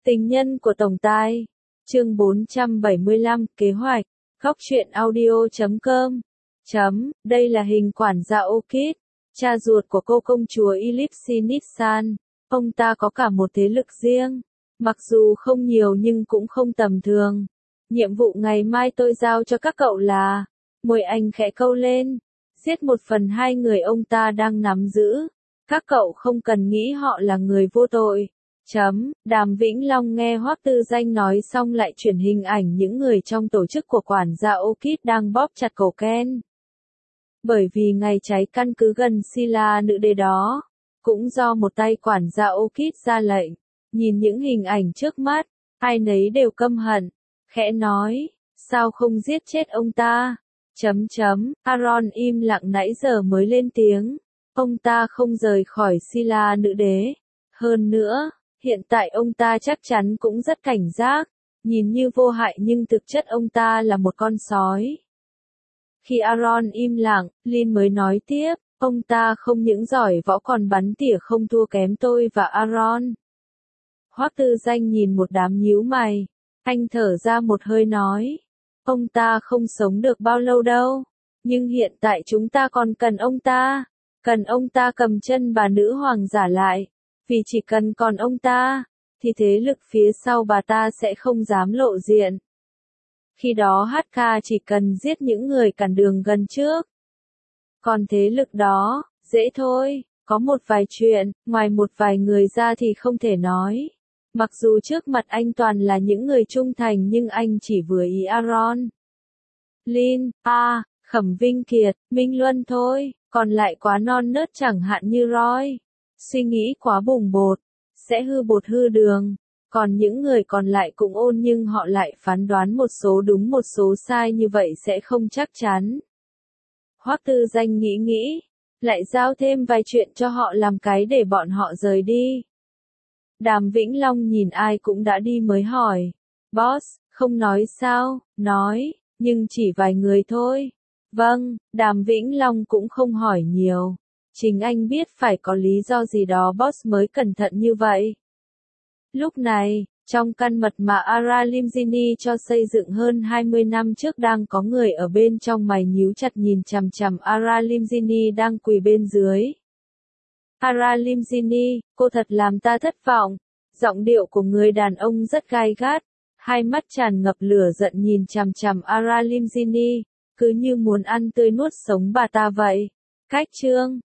Tình nhân của tổng tài. Chương 475, kế hoạch. Góc truyện audio.com. Đây là hình quản gia Orchid, cha ruột của cô công chúa Ellipse Nissan. Ông ta có cả một thế lực riêng, mặc dù không nhiều nhưng cũng không tầm thường. Nhiệm vụ ngày mai tôi giao cho các cậu là, môi anh khẽ câu lên, giết 1/2 người ông ta đang nắm giữ. Các cậu không cần nghĩ họ là người vô tội. Đàm Vĩnh Long nghe Hoắc Tư Danh nói xong lại chuyển hình ảnh những người trong tổ chức của quản gia Orchid đang bóp chặt cổ Ken. Bởi vì ngày cháy căn cứ gần Silla nữ đế đó, cũng do một tay quản gia Orchid ra lệnh. Nhìn những hình ảnh trước mắt, ai nấy đều căm hận, khẽ nói, sao không giết chết ông ta? Aaron im lặng nãy giờ mới lên tiếng, ông ta không rời khỏi Silla nữ đế. Hơn nữa, hiện tại ông ta chắc chắn cũng rất cảnh giác, nhìn như vô hại nhưng thực chất ông ta là một con sói. Khi Aaron im lặng, Lin mới nói tiếp, ông ta không những giỏi võ còn bắn tỉa không thua kém tôi và Aaron. Hoắc Tư Danh nhìn một đám nhíu mày, anh thở ra một hơi nói, ông ta không sống được bao lâu đâu, nhưng hiện tại chúng ta còn cần ông ta cầm chân bà nữ hoàng giả lại, vì chỉ cần còn ông ta, thì thế lực phía sau bà ta sẽ không dám lộ diện. Khi đó HK chỉ cần giết những người cản đường gần trước. Còn thế lực đó, dễ thôi, có một vài chuyện, ngoài một vài người ra thì không thể nói. Mặc dù trước mặt anh toàn là những người trung thành nhưng anh chỉ vừa ý Aaron, Lin, Khẩm Vinh Kiệt, Minh Luân thôi, còn lại quá non nớt chẳng hạn như Roy. Suy nghĩ quá bồng bột, sẽ hư bột hư đường. Còn những người còn lại cũng ôn nhưng họ lại phán đoán một số đúng một số sai như vậy sẽ không chắc chắn. Hoắc Tư Danh nghĩ, lại giao thêm vài chuyện cho họ làm cái để bọn họ rời đi. Đàm Vĩnh Long nhìn ai cũng đã đi mới hỏi, boss, không nói sao? Nói, nhưng chỉ vài người thôi. Vâng, Đàm Vĩnh Long cũng không hỏi nhiều. Chính anh biết phải có lý do gì đó boss mới cẩn thận như vậy. Lúc này, trong căn mật mà Ara Limzini cho xây dựng hơn 20 năm trước đang có người ở bên trong mày nhíu chặt nhìn chằm chằm Ara Limzini đang quỳ bên dưới. Ara Limzini, cô thật làm ta thất vọng. Giọng điệu của người đàn ông rất gai gắt, hai mắt tràn ngập lửa giận nhìn chằm chằm Ara Limzini, cứ như muốn ăn tươi nuốt sống bà ta vậy. Cách chương